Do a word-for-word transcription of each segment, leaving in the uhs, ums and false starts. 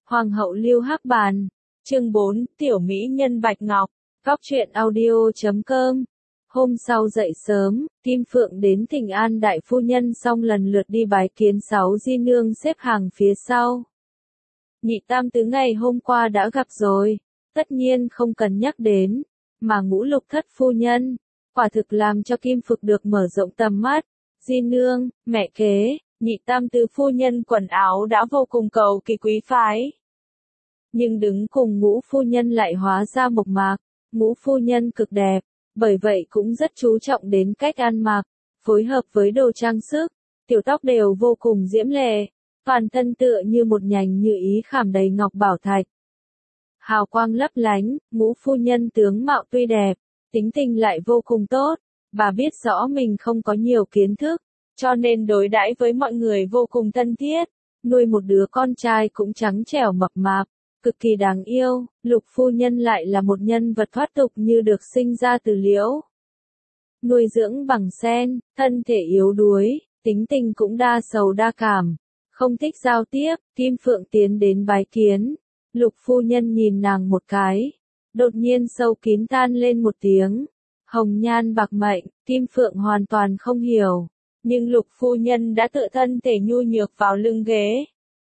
Hoàng hậu Lưu Hắc Bàn. Chương bốn, Tiểu mỹ nhân Bạch Ngọc. Góc truyện audio chấm com. Hôm sau dậy sớm, Kim Phượng đến thỉnh an đại phu nhân xong lần lượt đi bái kiến sáu di nương xếp hàng phía sau. Nhị tam tứ ngày hôm qua đã gặp rồi, tất nhiên không cần nhắc đến, mà ngũ lục thất phu nhân, quả thực làm cho Kim Phượng được mở rộng tầm mắt. Di nương, mẹ kế, nhị tam tứ phu nhân quần áo đã vô cùng cầu kỳ quý phái. Nhưng đứng cùng ngũ phu nhân lại hóa ra mộc mạc, ngũ phu nhân cực đẹp, bởi vậy cũng rất chú trọng đến cách ăn mặc, phối hợp với đồ trang sức, tiểu tóc đều vô cùng diễm lệ, toàn thân tựa như một nhành như ý khảm đầy ngọc bảo thạch. Hào quang lấp lánh, ngũ phu nhân tướng mạo tuy đẹp, tính tình lại vô cùng tốt, bà biết rõ mình không có nhiều kiến thức, cho nên đối đãi với mọi người vô cùng thân thiết, nuôi một đứa con trai cũng trắng trẻo mập mạp, cực kỳ đáng yêu. Lục phu nhân lại là một nhân vật thoát tục như được sinh ra từ liễu. Nuôi dưỡng bằng sen, thân thể yếu đuối, tính tình cũng đa sầu đa cảm, không thích giao tiếp. Kim Phượng tiến đến bái kiến, Lục phu nhân nhìn nàng một cái, đột nhiên sâu kín than lên một tiếng. Hồng nhan bạc mệnh, Kim Phượng hoàn toàn không hiểu, nhưng Lục phu nhân đã tựa thân thể nhu nhược vào lưng ghế,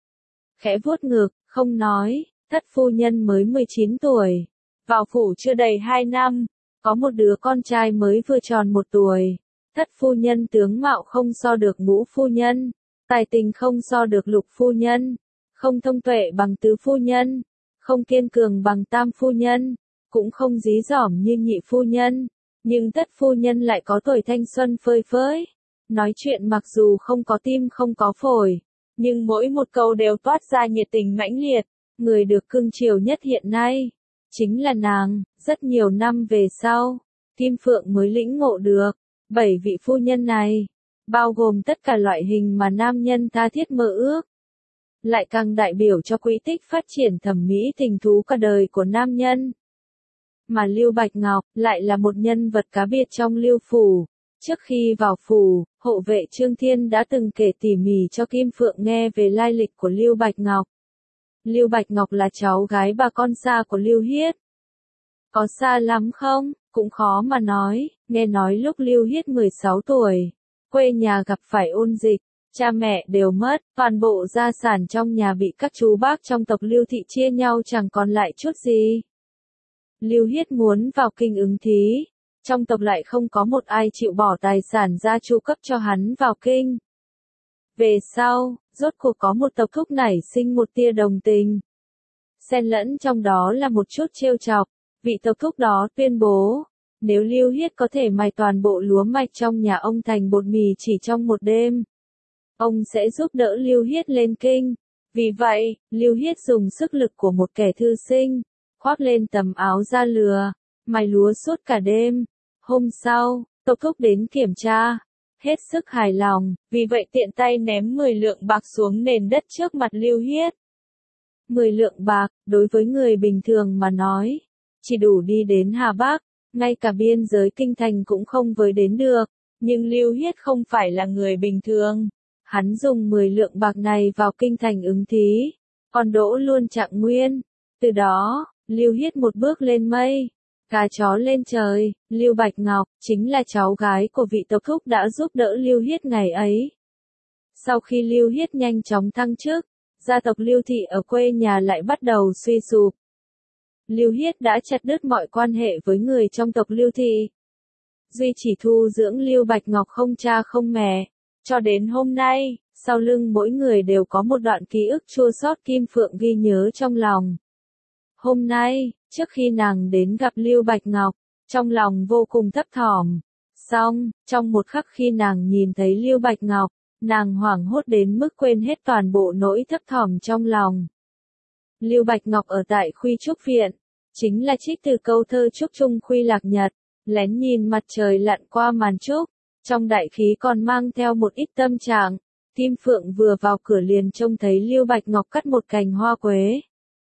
khẽ vuốt ngực, không nói. Thất phu nhân mới mười chín tuổi, vào phủ chưa đầy hai năm, có một đứa con trai mới vừa tròn một tuổi. Thất phu nhân tướng mạo không so được ngũ phu nhân, tài tình không so được lục phu nhân, không thông tuệ bằng tứ phu nhân, không kiên cường bằng tam phu nhân, cũng không dí dỏm như nhị phu nhân, nhưng thất phu nhân lại có tuổi thanh xuân phơi phới, nói chuyện mặc dù không có tim không có phổi, nhưng mỗi một câu đều toát ra nhiệt tình mãnh liệt. Người được cưng chiều nhất hiện nay, chính là nàng. Rất nhiều năm về sau, Kim Phượng mới lĩnh ngộ được, bảy vị phu nhân này, bao gồm tất cả loại hình mà nam nhân tha thiết mơ ước, lại càng đại biểu cho quỹ tích phát triển thẩm mỹ tình thú cả đời của nam nhân. Mà Lưu Bạch Ngọc, lại là một nhân vật cá biệt trong Lưu Phủ. Trước khi vào phủ, hộ vệ Trương Thiên đã từng kể tỉ mỉ cho Kim Phượng nghe về lai lịch của Lưu Bạch Ngọc. Lưu Bạch Ngọc là cháu gái bà con xa của Lưu Hiết. Có xa lắm không? Cũng khó mà nói, nghe nói lúc Lưu Hiết mười sáu tuổi, quê nhà gặp phải ôn dịch, cha mẹ đều mất, toàn bộ gia sản trong nhà bị các chú bác trong tộc Lưu thị chia nhau chẳng còn lại chút gì. Lưu Hiết muốn vào kinh ứng thí, trong tộc lại không có một ai chịu bỏ tài sản ra chu cấp cho hắn vào kinh. Về sau, rốt cuộc có một tộc thúc nảy sinh một tia đồng tình. Xen lẫn trong đó là một chút trêu chọc, vị tộc thúc đó tuyên bố, nếu Lưu Hiết có thể mài toàn bộ lúa mạch trong nhà ông thành bột mì chỉ trong một đêm, ông sẽ giúp đỡ Lưu Hiết lên kinh. Vì vậy, Lưu Hiết dùng sức lực của một kẻ thư sinh, khoác lên tấm áo da lừa, mài lúa suốt cả đêm. Hôm sau, tộc thúc đến kiểm tra, hết sức hài lòng, vì vậy tiện tay ném mười lượng bạc xuống nền đất trước mặt Lưu Hiết. mười lượng bạc, đối với người bình thường mà nói, chỉ đủ đi đến Hà Bắc, ngay cả biên giới kinh thành cũng không với đến được, nhưng Lưu Hiết không phải là người bình thường. Hắn dùng mười lượng bạc này vào kinh thành ứng thí, còn đỗ luôn trạng nguyên. Từ đó, Lưu Hiết một bước lên mây, cá chó lên trời. Lưu Bạch Ngọc, chính là cháu gái của vị tộc thúc đã giúp đỡ Lưu Hiết ngày ấy. Sau khi Lưu Hiết nhanh chóng thăng chức, gia tộc Lưu thị ở quê nhà lại bắt đầu suy sụp. Lưu Hiết đã chặt đứt mọi quan hệ với người trong tộc Lưu thị. Duy chỉ thu dưỡng Lưu Bạch Ngọc không cha không mẹ, cho đến hôm nay, sau lưng mỗi người đều có một đoạn ký ức chua xót Kim Phượng ghi nhớ trong lòng. Hôm nay, trước khi nàng đến gặp Lưu Bạch Ngọc, trong lòng vô cùng thấp thỏm. Xong, trong một khắc khi nàng nhìn thấy Lưu Bạch Ngọc, nàng hoảng hốt đến mức quên hết toàn bộ nỗi thấp thỏm trong lòng. Lưu Bạch Ngọc ở tại Khuy Trúc Viện, chính là trích từ câu thơ Trúc Trung Khuy Lạc Nhật, lén nhìn mặt trời lặn qua màn trúc, trong đại khí còn mang theo một ít tâm trạng. Kim Phượng vừa vào cửa liền trông thấy Lưu Bạch Ngọc cắt một cành hoa quế,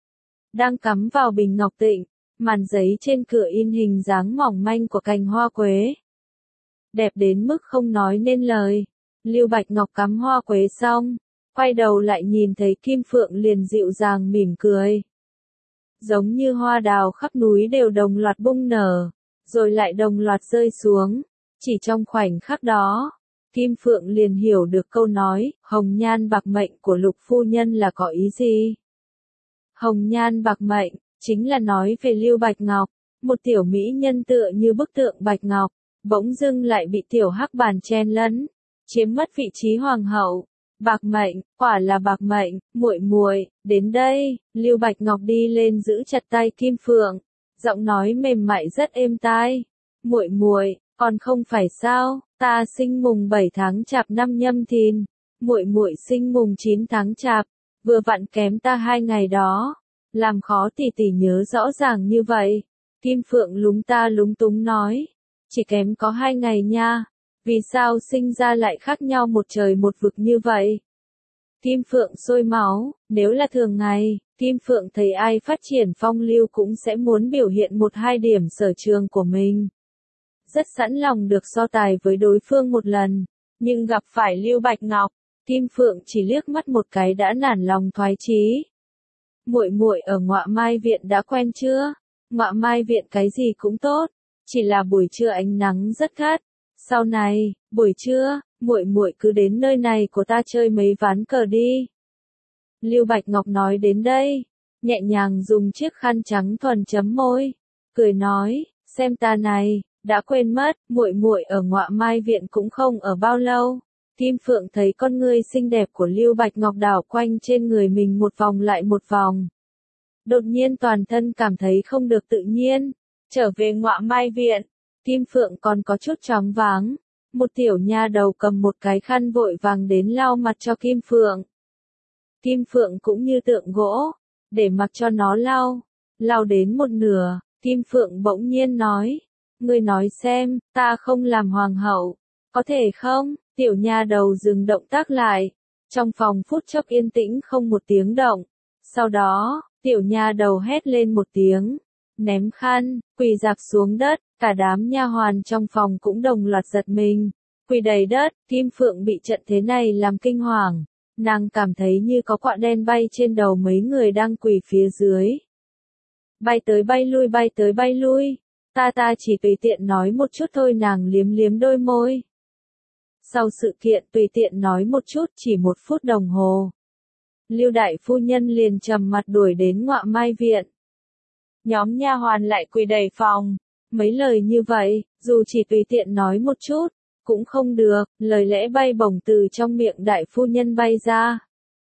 đang cắm vào bình ngọc tịnh, màn giấy trên cửa in hình dáng mỏng manh của cành hoa quế. Đẹp đến mức không nói nên lời. Lưu Bạch Ngọc cắm hoa quế xong, Quay đầu lại nhìn thấy Kim Phượng liền dịu dàng mỉm cười. Giống như hoa đào khắp núi đều đồng loạt bung nở, rồi lại đồng loạt rơi xuống. Chỉ trong khoảnh khắc đó, Kim Phượng liền hiểu được câu nói, hồng nhan bạc mệnh của Lục phu nhân là có ý gì. Hồng nhan bạc mệnh, chính là nói về Lưu Bạch Ngọc, một tiểu mỹ nhân tựa như bức tượng Bạch Ngọc, bỗng dưng lại bị tiểu hắc bàn chen lấn, chiếm mất vị trí hoàng hậu. Bạc mệnh, quả là bạc mệnh, muội muội, đến đây. Lưu Bạch Ngọc đi lên giữ chặt tay Kim Phượng, giọng nói mềm mại rất êm tai. Muội muội, còn không phải sao, ta sinh mùng bảy tháng Chạp năm Nhâm Thìn, muội muội sinh mùng chín tháng Chạp, vừa vặn kém ta hai ngày đó. Làm khó tỷ tỷ nhớ rõ ràng như vậy. Kim Phượng lúng ta lúng túng nói, chỉ kém có hai ngày nha. Vì sao sinh ra lại khác nhau một trời một vực như vậy? Kim Phượng sôi máu, nếu là thường ngày, Kim Phượng thấy ai phát triển phong lưu cũng sẽ muốn biểu hiện một hai điểm sở trường của mình. Rất sẵn lòng được so tài với đối phương một lần, nhưng gặp phải Lưu Bạch Ngọc, Kim Phượng chỉ liếc mắt một cái đã nản lòng thoái chí. Muội muội ở Ngọa Mai viện đã quen chưa? Ngọa Mai viện cái gì cũng tốt, chỉ là buổi trưa ánh nắng rất gắt. Sau này, buổi trưa, muội muội cứ đến nơi này của ta chơi mấy ván cờ đi. Lưu Bạch Ngọc nói đến đây, nhẹ nhàng dùng chiếc khăn trắng thuần chấm môi, cười nói, xem ta này, đã quên mất, muội muội ở Ngọa Mai viện cũng không ở bao lâu. Kim Phượng thấy con ngươi xinh đẹp của Lưu Bạch Ngọc đảo quanh trên người mình một vòng lại một vòng. Đột nhiên toàn thân cảm thấy không được tự nhiên, trở về Ngọa Mai viện. Kim Phượng còn có chút choáng váng, một tiểu nha đầu cầm một cái khăn vội vàng đến lau mặt cho Kim Phượng. Kim Phượng cũng như tượng gỗ, để mặc cho nó lau, lau đến một nửa, Kim Phượng bỗng nhiên nói, ngươi nói xem, ta không làm hoàng hậu, có thể không? Tiểu nha đầu dừng động tác lại, trong phòng phút chốc yên tĩnh không một tiếng động, sau đó, tiểu nha đầu hét lên một tiếng, ném khăn, quỳ dạp xuống đất. Cả đám nha hoàn trong phòng cũng đồng loạt giật mình, quỳ đầy đất. Kim Phượng bị trận thế này làm kinh hoàng, nàng cảm thấy như có quạ đen bay trên đầu mấy người đang quỳ phía dưới. Bay tới bay lui bay tới bay lui, ta ta chỉ tùy tiện nói một chút thôi. Nàng liếm liếm đôi môi. Sau sự kiện tùy tiện nói một chút chỉ một phút đồng hồ, Lưu đại phu nhân liền trầm mặt đuổi đến Ngọa Mai viện. Nhóm nha hoàn lại quỳ đầy phòng. Mấy lời như vậy, dù chỉ tùy tiện nói một chút, cũng không được, lời lẽ bay bổng từ trong miệng đại phu nhân bay ra.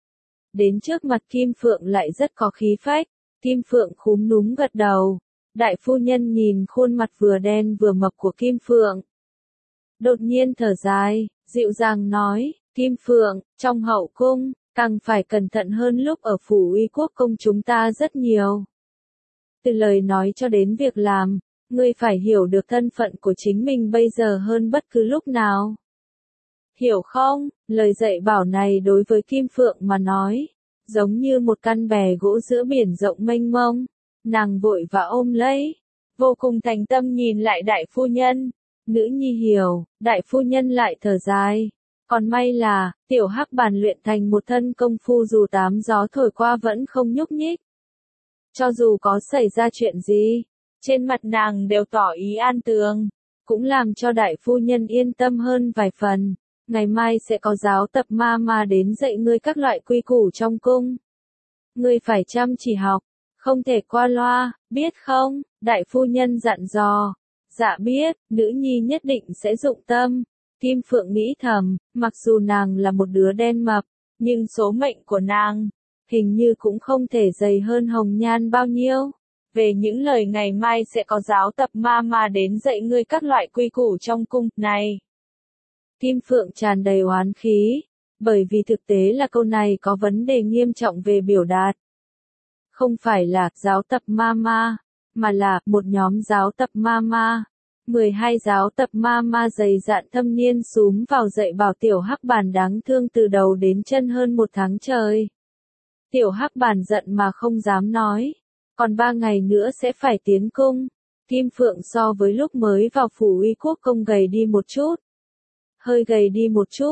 Đến trước mặt Kim Phượng lại rất có khí phách, Kim Phượng khúm núm gật đầu. Đại phu nhân nhìn khuôn mặt vừa đen vừa mập của Kim Phượng. Đột nhiên thở dài, dịu dàng nói, Kim Phượng, trong hậu cung, càng phải cẩn thận hơn lúc ở phủ uy quốc công chúng ta rất nhiều. Từ lời nói cho đến việc làm, ngươi phải hiểu được thân phận của chính mình bây giờ hơn bất cứ lúc nào. Hiểu không? Lời dạy bảo này đối với Kim Phượng mà nói, giống như một căn bè gỗ giữa biển rộng mênh mông. Nàng vội và ôm lấy, vô cùng thành tâm nhìn lại đại phu nhân. Nữ nhi hiểu, đại phu nhân lại thở dài. Còn may là, tiểu hắc bàn luyện thành một thân công phu dù tám gió thổi qua vẫn không nhúc nhích. Cho dù có xảy ra chuyện gì, trên mặt nàng đều tỏ ý an tường, cũng làm cho đại phu nhân yên tâm hơn vài phần. Ngày mai sẽ có giáo tập ma ma đến dạy ngươi các loại quy củ trong cung. Ngươi phải chăm chỉ học, không thể qua loa, biết không? Đại phu nhân dặn dò. Dạ biết, nữ nhi nhất định sẽ dụng tâm. Kim Phượng nghĩ thầm, mặc dù nàng là một đứa đen mập, nhưng số mệnh của nàng, hình như cũng không thể dày hơn Hồng Nhan bao nhiêu. Về những lời ngày mai sẽ có giáo tập ma ma đến dạy ngươi các loại quy củ trong cung này. Kim Phượng tràn đầy oán khí, bởi vì thực tế là câu này có vấn đề nghiêm trọng về biểu đạt. Không phải là giáo tập ma ma, mà là một nhóm giáo tập ma ma. mười hai giáo tập ma ma dày dạn thâm niên xúm vào dạy bảo tiểu hắc bàn đáng thương từ đầu đến chân hơn một tháng trời. Tiểu hắc bàn giận mà không dám nói. Còn ba ngày nữa sẽ phải tiến cung. Kim Phượng so với lúc mới vào phủ uy quốc công gầy đi một chút. Hơi gầy đi một chút,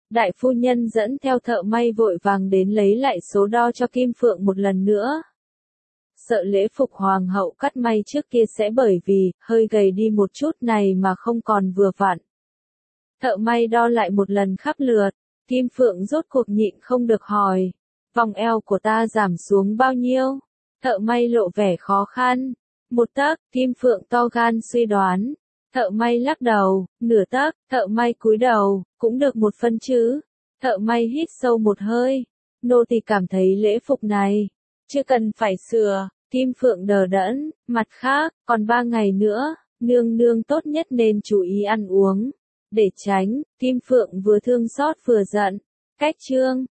Đại phu nhân dẫn theo thợ may vội vàng đến lấy lại số đo cho Kim Phượng một lần nữa. Sợ lễ phục hoàng hậu cắt may trước kia sẽ bởi vì hơi gầy đi một chút này mà không còn vừa vặn. Thợ may đo lại một lần khắp lượt, Kim Phượng rốt cuộc nhịn không được hỏi, vòng eo của ta giảm xuống bao nhiêu? Thợ may lộ vẻ khó khăn. Một tấc, Kim Phượng to gan suy đoán. Thợ may lắc đầu, nửa tấc, thợ may cúi đầu, cũng được một phân chứ. Thợ may hít sâu một hơi. Nô tỳ cảm thấy lễ phục này chưa cần phải sửa. Kim Phượng đờ đẫn, mặt khác, còn ba ngày nữa, nương nương tốt nhất nên chú ý ăn uống. Để tránh, Kim Phượng vừa thương xót vừa giận. Cách chương